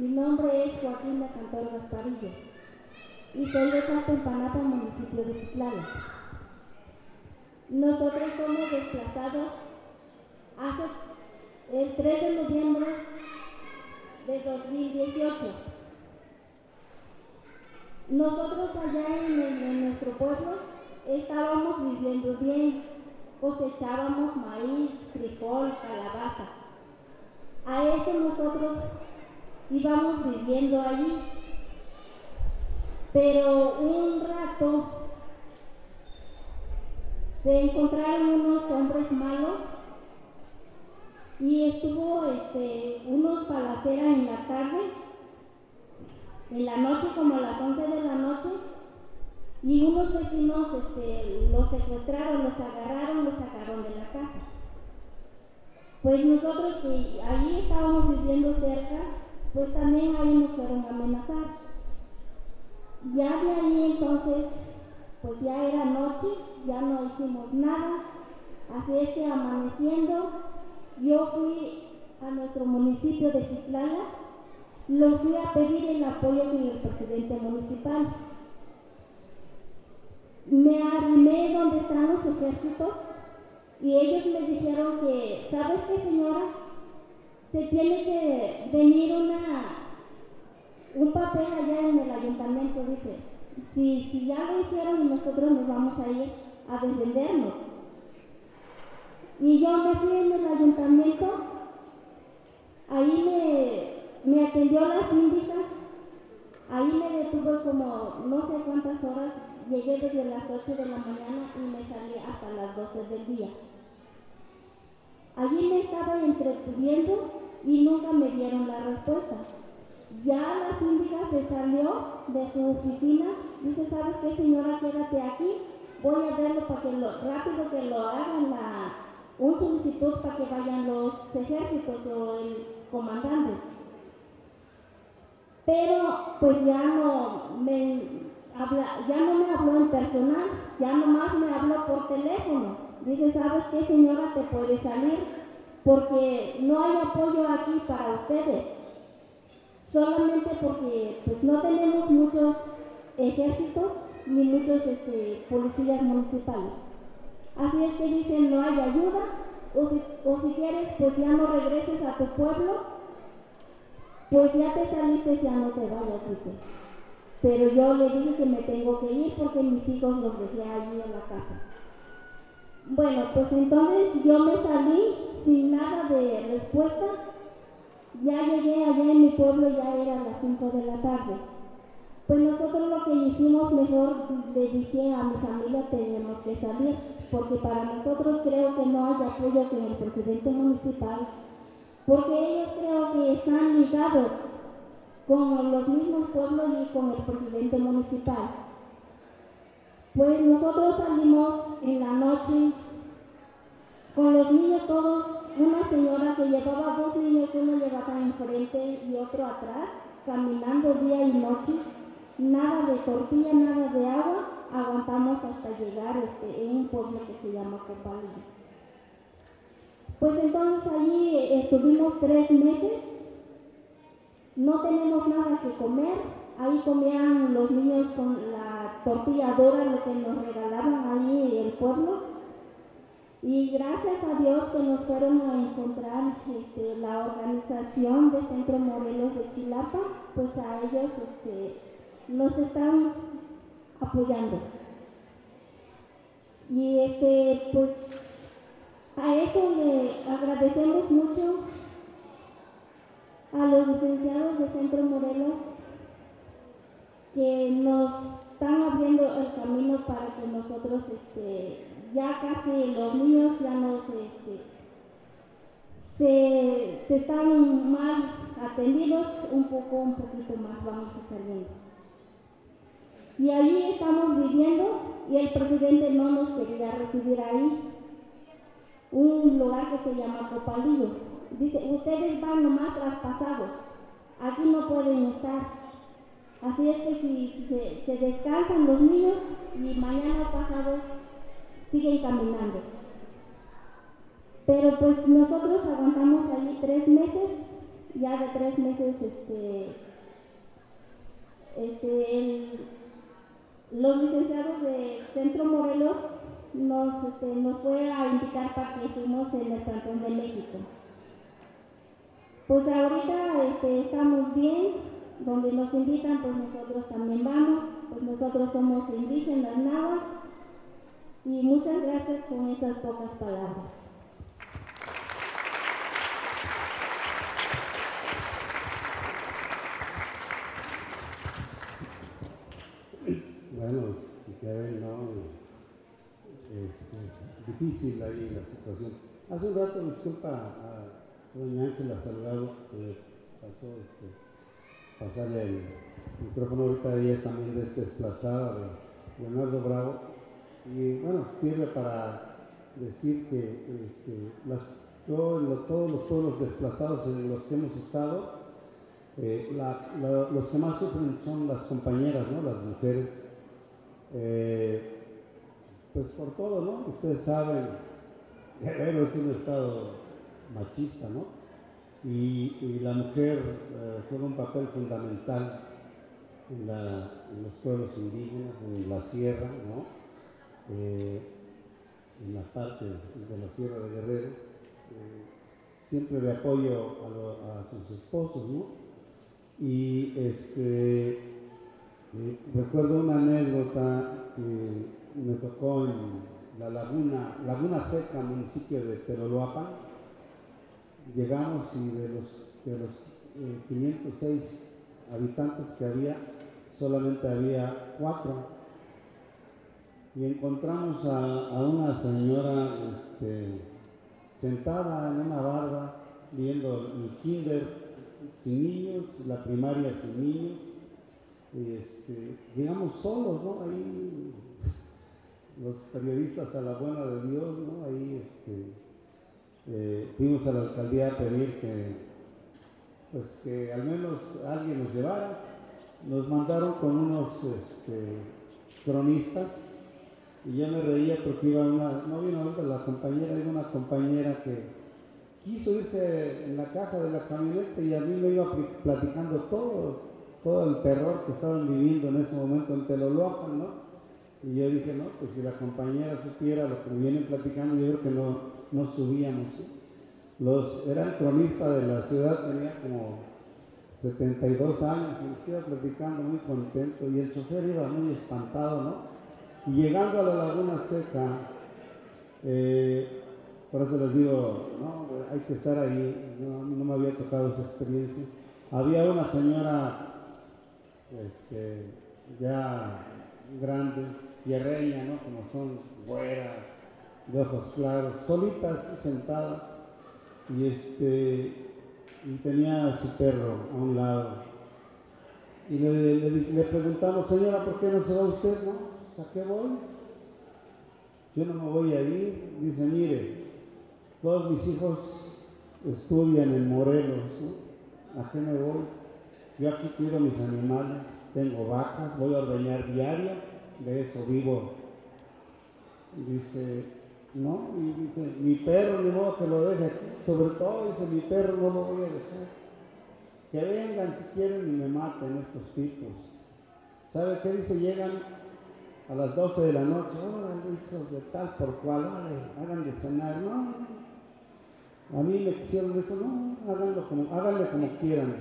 Mi nombre es Joaquín de Cantor Gasparillo y soy de Tlaltenpanapa, municipio de Citlala. Nosotros somos desplazados hace el 3 de noviembre de 2018. Nosotros allá en nuestro pueblo estábamos viviendo bien, cosechábamos maíz, frijol, calabaza. A eso nosotros íbamos viviendo allí, pero un rato se encontraron unos hombres malos y estuvo unos balaceras en la tarde, en la noche, como a las 11 de la noche, y unos vecinos los secuestraron, los agarraron, los sacaron de la casa. Pues nosotros que allí estábamos viviendo cerca, pues también ahí nos fueron a amenazar. Ya de ahí entonces, pues ya era noche, ya no hicimos nada, así es que amaneciendo, yo fui a nuestro municipio de Citlala, lo fui a pedir el apoyo con el presidente municipal. Me arrimé donde están los ejércitos y ellos me dijeron que, ¿sabes qué, señora? Se tiene que venir un papel allá en el ayuntamiento, dice, si ya lo hicieron y nosotros nos vamos a ir a defendernos. Y yo me fui en el ayuntamiento, ahí me atendió la síndica, ahí me detuve como no sé cuántas horas, llegué desde las 8 de la mañana y me salí hasta las 12 del día. Allí me estaba entretuviendo y nunca me dieron la respuesta. Ya la síndica se salió de su oficina, dice, ¿sabes qué, señora? Quédate aquí, voy a verlo para que rápido que lo hagan un solicitud para que vayan los ejércitos o el comandante. Pero pues ya no me habló en personal, ya nomás me habló por teléfono. Dice, ¿sabes qué, señora? Te puedes salir porque no hay apoyo aquí para ustedes. Solamente porque pues no tenemos muchos ejércitos ni muchos policías municipales. Así es que dicen, no hay ayuda, o si quieres, pues ya no regreses a tu pueblo, pues ya te saliste, ya no te vayas, dice. Pero yo le dije que me tengo que ir porque mis hijos los dejé allí en la casa. Bueno, pues entonces yo me salí sin nada de respuesta. Ya llegué allá en mi pueblo, ya eran las 5 de la tarde. Pues nosotros lo que hicimos, mejor le dije a mi familia, tenemos que salir, porque para nosotros creo que no hay apoyo con el presidente municipal, porque ellos creo que están ligados con los mismos pueblos y con el presidente municipal. Pues nosotros salimos en la noche con los niños todos, una señora que llevaba 2 niños, uno llevaba enfrente y otro atrás, caminando día y noche, nada de tortilla, nada de agua, aguantamos hasta llegar en un pueblo que se llama Copalillo. Pues entonces allí estuvimos 3 meses, no tenemos nada que comer, ahí comían los niños con la tortilla dura, lo que nos regalaban ahí en el pueblo. Y gracias a Dios que nos fueron a encontrar la organización de Centro Morelos de Chilapa, pues a ellos nos están apoyando. Y pues a eso le agradecemos mucho a los licenciados de Centro Morelos que nos están abriendo el camino para que nosotros ya casi los niños ya no se están mal atendidos, un poquito más vamos a saliendo. Y ahí estamos viviendo y el presidente no nos quería recibir ahí, un lugar que se llama Copalillo. Dice, ustedes van nomás traspasados, aquí no pueden estar. Así es que si se descansan los niños y mañana pasado siguen caminando. Pero pues nosotros aguantamos allí 3 meses ya de 3 meses, los licenciados de Centro Morelos nos fue a invitar para que estemos en el Cantón de México. Pues ahorita estamos bien, donde nos invitan, pues nosotros también vamos, pues nosotros somos indígenas náhuatl, y muchas gracias con esas pocas palabras. Bueno, ya ven, ¿no? Difícil ahí la situación. Hace un rato, disculpa a doña Ángela Salgado, que pasó pasarle el micrófono ahorita a ella también desplazada de Leonardo Bravo, y bueno, sirve para decir que todos los pueblos desplazados en los que hemos estado, los que más sufren son las compañeras, ¿no? Las mujeres, pues por todo, ¿no? Ustedes saben, Guerrero es un estado machista, ¿no? Y la mujer juega un papel fundamental en los pueblos indígenas, en la sierra, ¿no? En la parte de la sierra de Guerrero, siempre de apoyo a sus esposos, ¿no? Y recuerdo una anécdota que me tocó en la Laguna Seca, municipio de Peroloapan. Llegamos y de los 506 habitantes que había, solamente había 4. Y encontramos a una señora sentada en una barda viendo el kinder sin niños, la primaria sin niños. Llegamos solos, ¿no? Ahí los periodistas a la buena de Dios, ¿no? Ahí fuimos a la alcaldía a pedir que al menos alguien nos llevara. Nos mandaron con unos cronistas, y yo me reía porque no vino ahorita la compañera, era una compañera que quiso irse en la caja de la camioneta y a mí me iba platicando todo el terror que estaban viviendo en ese momento en Teloloapan, ¿no? Y yo dije, no, pues si la compañera supiera lo que me vienen platicando, yo creo que no subíamos, ¿sí? Eran cronistas de la ciudad, tenía como 72 años y nos iba platicando muy contento, y el chofer iba muy espantado, ¿no? Y llegando a la Laguna Seca, por eso les digo, no, hay que estar ahí, no me había tocado esa experiencia. Había una señora ya grande, sierreña, ¿no? Como son, güera, de ojos claros, solita, sentada, y tenía a su perro a un lado. Y le preguntamos, señora, ¿por qué no se va usted, no? ¿A qué voy? Yo no me voy a ir. Dice, mire, todos mis hijos estudian en Morelos, ¿no? ¿A qué me voy? Yo aquí cuido mis animales, tengo vacas, voy a ordeñar diario, de eso vivo. Y dice, no, y dice, mi perro ni modo que lo deje aquí, sobre todo dice, mi perro no lo voy a dejar. Que vengan si quieren y me maten estos tipos. ¿Sabe qué dice? Llegan a las 12 de la noche, hijos de tal por cual, hagan de cenar, no. A mí me quisieron eso, no, háganle como quieran.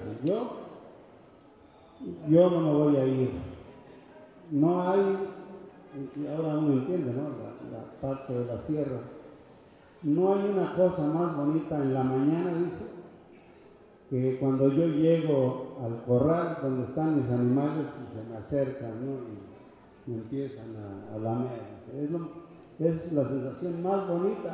Yo no me voy a ir. No hay, y ahora uno entiende, ¿no? La parte de la sierra. No hay una cosa más bonita en la mañana, dice, que cuando yo llego al corral donde están mis animales y se me acercan, ¿no? Y empiezan a lamer. Es la sensación más bonita.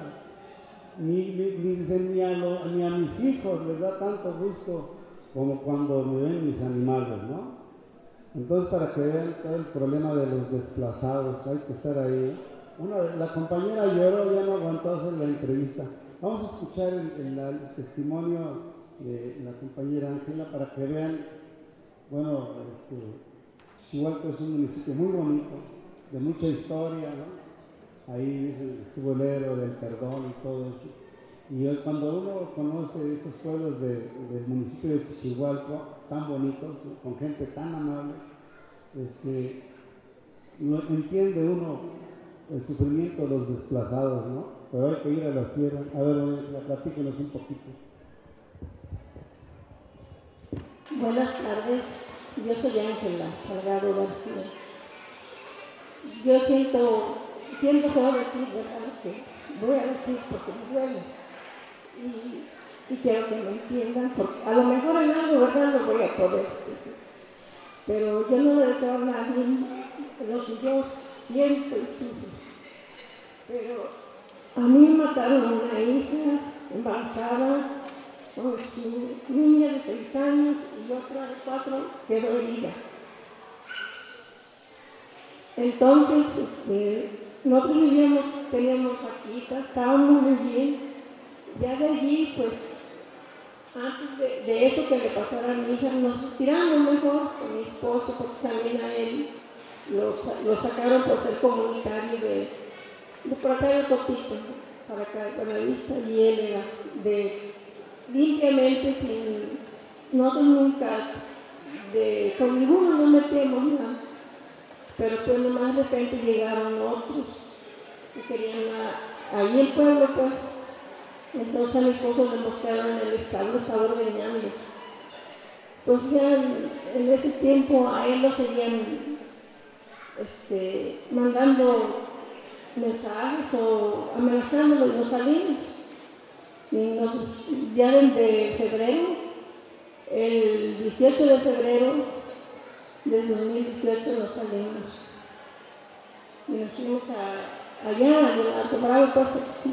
Ni a mis hijos les da tanto gusto como cuando me ven mis animales, ¿no? Entonces, para que vean todo el problema de los desplazados, hay que estar ahí. La compañera lloró, ya no aguantó hacer la entrevista. Vamos a escuchar el testimonio de la compañera Ángela para que vean, bueno, Xihualco es un municipio muy bonito, de mucha historia, ¿no? Ahí dice, estuvo el héroe del perdón y todo eso. Y hoy, cuando uno conoce estos pueblos del municipio de Chichihualco, tan bonitos, con gente tan amable, entiende uno el sufrimiento de los desplazados, ¿no? Pero hay que ir a la sierra. A ver, platíquenos un poquito. Buenas tardes, yo soy Ángela Salgado García. Yo siento feo decir, ¿verdad?, lo que voy a decir porque me duele. Y quiero que me entiendan, porque a lo mejor en algo, ¿verdad?, no voy a poder decir. Pero yo no le deseo a nadie lo que yo siento y sufro. Pero a mí me mataron a una hija embarazada con su niña de 6 años y otra de 4 quedó herida. Entonces, nosotros teníamos aquí, estábamos muy bien. Ya de allí, pues, antes de eso que le pasara a mi hija, nos retiramos mejor con mi esposo, porque también a él lo sacaron por ser comunitario de por acá de Topito, para acá de Buenavista, y él era limpiamente, sin, nosotros nunca, con ninguno no metíamos nada, pero pues nomás de repente llegaron otros que querían ahí el pueblo, pues. Entonces a mi esposo le mostraron en el establo, estaba ordeñando. Entonces ya en ese tiempo a él lo seguían mandando mensajes o amenazándolo y no salimos. Y ya desde febrero, el 18 de febrero del 2018 nos salimos. Y nos fuimos allá a tomar pues,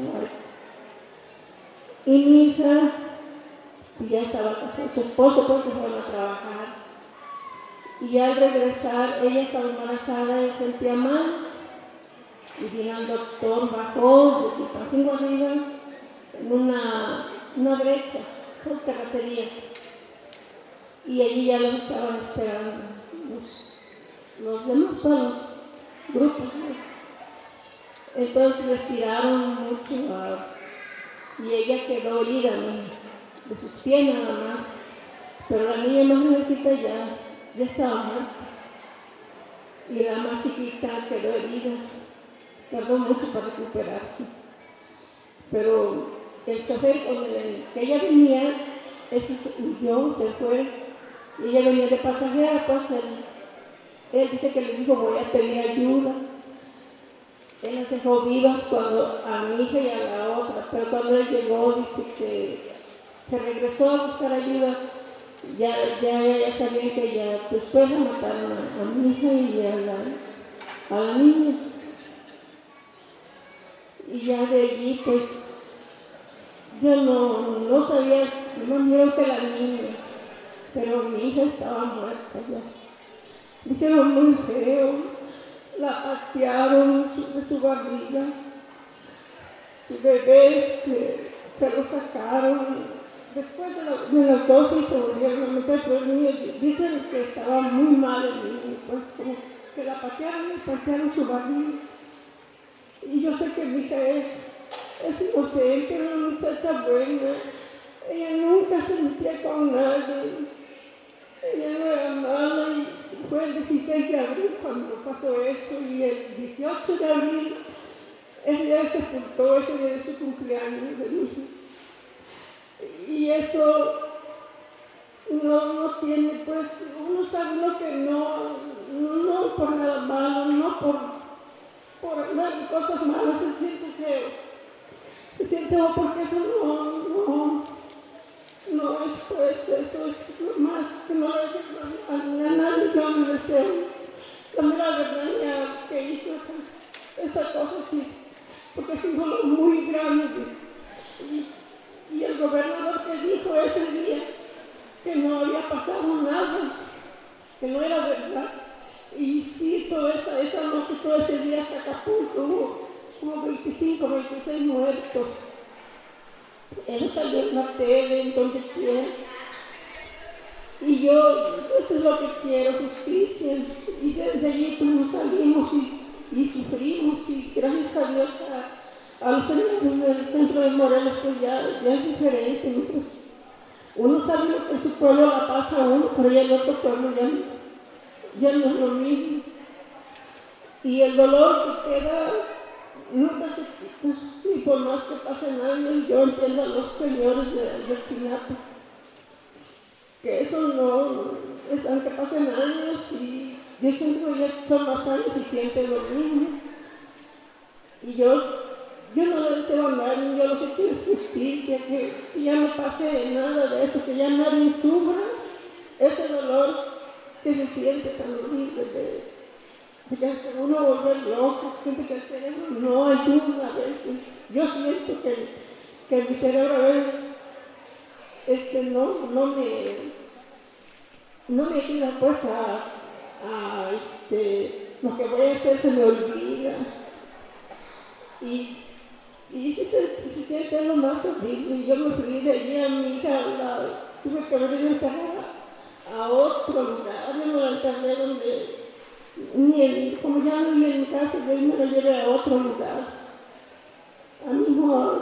y mi hija ya estaba casada, su esposo pues se fueron a trabajar. Y al regresar, ella estaba embarazada y sentía mal. Y vino el doctor, bajó de su pasillo arriba en una brecha con terracerías. Y allí ya los estaban esperando los demás grupos, ¿no? Entonces les tiraron mucho y ella quedó herida, ¿no?, de sus pies nada más. Pero la niña más jovencita ya estaba muerta. Y la más chiquita quedó herida. Tardó mucho para recuperarse. Pero el chofer con el que ella venía, ese huyó, se fue. Y ella venía de pasajera, pues él dice que le dijo, voy a pedir ayuda. Él las dejó vivas a mi hija y a la otra, pero cuando él llegó, dice que se regresó a buscar ayuda. Ya sabían que ya después la mataron a mi hija y a la niña. Y ya de allí, pues, yo no sabía, no miro que la niña, pero mi hija estaba muerta ya. Me hicieron muy feo. La patearon de su barriga, su bebé se lo sacaron, después de la autopsia se volvieron a meter, pero el niño dicen que estaba muy mal el niño, pues como que la patearon su barriga. Y yo sé que mi hija es inocente, era una muchacha buena, ella nunca se metía con nadie, ella no era mala. Y fue el 16 de abril cuando pasó eso, y el 18 de abril, ese día se sepultó, ese día de su cumpleaños de mi hija. Y eso no tiene, pues, uno sabe lo que no por nada malo, no por hablar cosas malas, se siente feo. Se siente feo porque eso no es, pues, eso es lo más que no le deseo a nadie, yo no deseo. También la verdad que hizo esa cosa así, porque es un dolor muy grande. Y el gobernador que dijo ese día que no había pasado nada, que no era verdad. Y sí, toda esa noche, todo ese día hasta Acapulco, hubo como 25, 26 muertos. Él salió en la tele, en donde quiera. Y yo, eso es lo que quiero, justicia. Y desde allí pues nos salimos y sufrimos. Y gracias a Dios, a los señores del centro de Morelos, pues ya es diferente, ¿no? Pues uno sabe lo que en su pueblo la pasa a uno, pero ya en otro pueblo ya no es lo mismo. Y el dolor que queda nunca se quita, ni por más que pasen años. Yo entiendo a los señores del Sinato, que eso no, es, aunque pasen años, y yo siempre ya son más años y sienten lo mismo. Y yo no le deseo a nadie, yo lo que quiero es justicia, que ya no pase nada de eso, que ya nadie sufra ese dolor que se siente tan horrible de que hace uno volver loco, siente que el cerebro no ayuda a veces. Yo siento que mi cerebro a veces no me ayuda pues a lo que voy a hacer se me olvida. Y se siente lo más horrible. Y yo me fui de allí a mi hija, tuve que venir a enterrar a otro lugar. Yo no la enterré donde, como ya no vivía en mi casa, yo me la llevé a otro lugar. A mi hijo,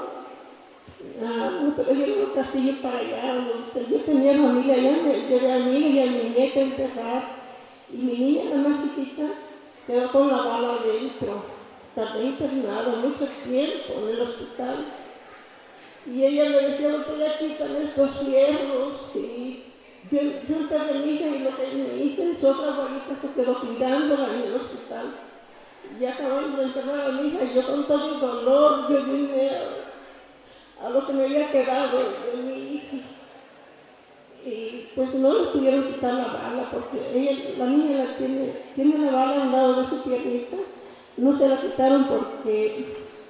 yo llevé un castillo para allá. Yo tenía familia allá, me llevé a mi hija y a mi nieta a enterrar. Y mi niña, la más chiquita, quedó con la bala adentro. Tardé internado mucho tiempo en el hospital. Y ella me decía, no te le quitan estos fierros. Y yo enterré a mi hija y lo que me hice, su otra abuelita se quedó cuidándola en el hospital. Y acabando de enterrar a mi hija, yo con todo el dolor, yo vine a lo que me había quedado de mi hija. Y pues no le pudieron quitar la bala, porque la niña tiene la bala a un lado de su piernita. No se la quitaron porque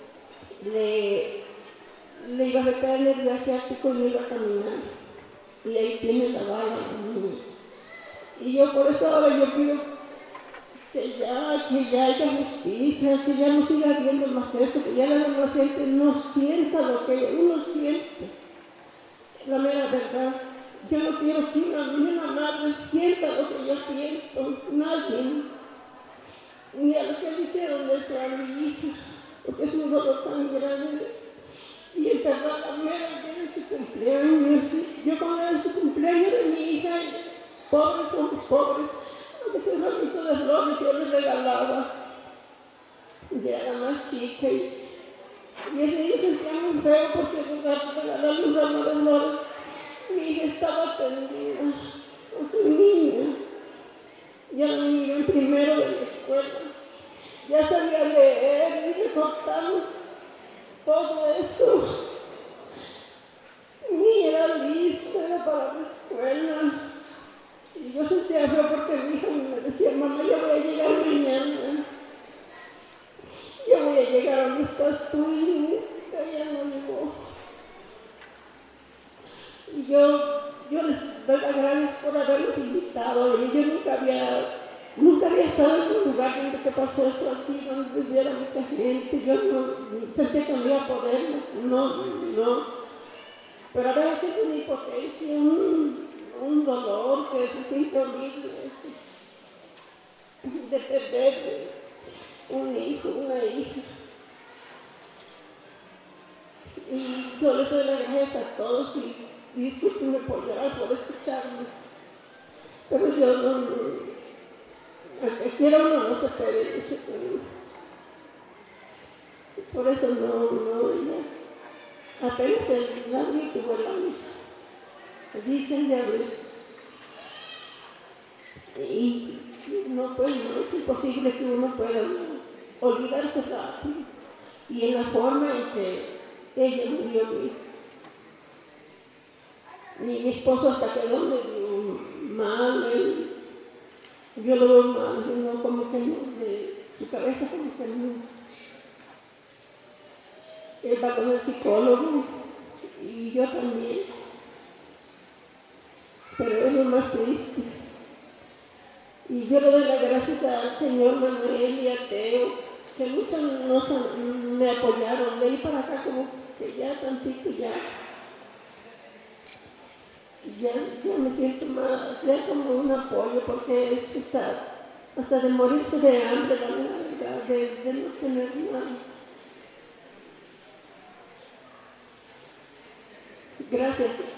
le iba a afectar el nervio asiático y no iba a caminar. Y ahí tiene la bala. Y yo por eso ahora yo pido que ya haya justicia, que ya no siga habiendo más eso, que ya la demás gente no sienta lo que uno siente. La mera verdad. Yo no quiero que una madre sienta lo que yo siento, nadie. Ni a los que le hicieron eso a mi hija, porque es un dolor tan grande. Y enterrar a mi hija en su cumpleaños. Yo cuando era su cumpleaños de mi hija, pobres somos pobres, aunque sea un ramito de flores que yo les regalaba. Ya era más chica y ese día sentía muy feo porque en lugar de regalarle un ramo de flores, mi hija estaba atendida con su niña. Ya la niña iba en primero de la escuela. Ya sabía leer y recortar todo eso. Ni era lista, era para la escuela. Y yo sentía feo porque mi hija me decía, mamá, yo voy a llegar mañana. Yo voy a llegar a donde estás tú y ella no llegó. Y yo les doy las gracias por haberlos invitado. Y yo nunca había estado en un lugar donde pasó eso así, donde viviera mucha gente. Yo no sentía que no iba a poder, no. Pero a veces es una impotencia, un dolor que se siente horrible, de perder un hijo, una hija. Y yo les doy las gracias a todos y discúlpenme por llorar, por escucharme. Pero yo el que quiera uno no se puede decir. Por eso apenas nadie tuvo la hija. Dicen de abril. Y no, pues no es imposible que uno pueda olvidarse rápido. Y en la forma en que ella murió, mi esposo hasta quedó medio mal, yo lo veo mal, no, como que no, de su cabeza como que no. Él va con el psicólogo y yo también, pero es lo más triste. Y yo le doy las gracias al señor Manuel y a Teo, que muchos me apoyaron, de ahí para acá como que ya tantito ya me siento más, ya como un apoyo, porque es hasta de morirse de hambre, la verdad, de no tener nada. Gracias.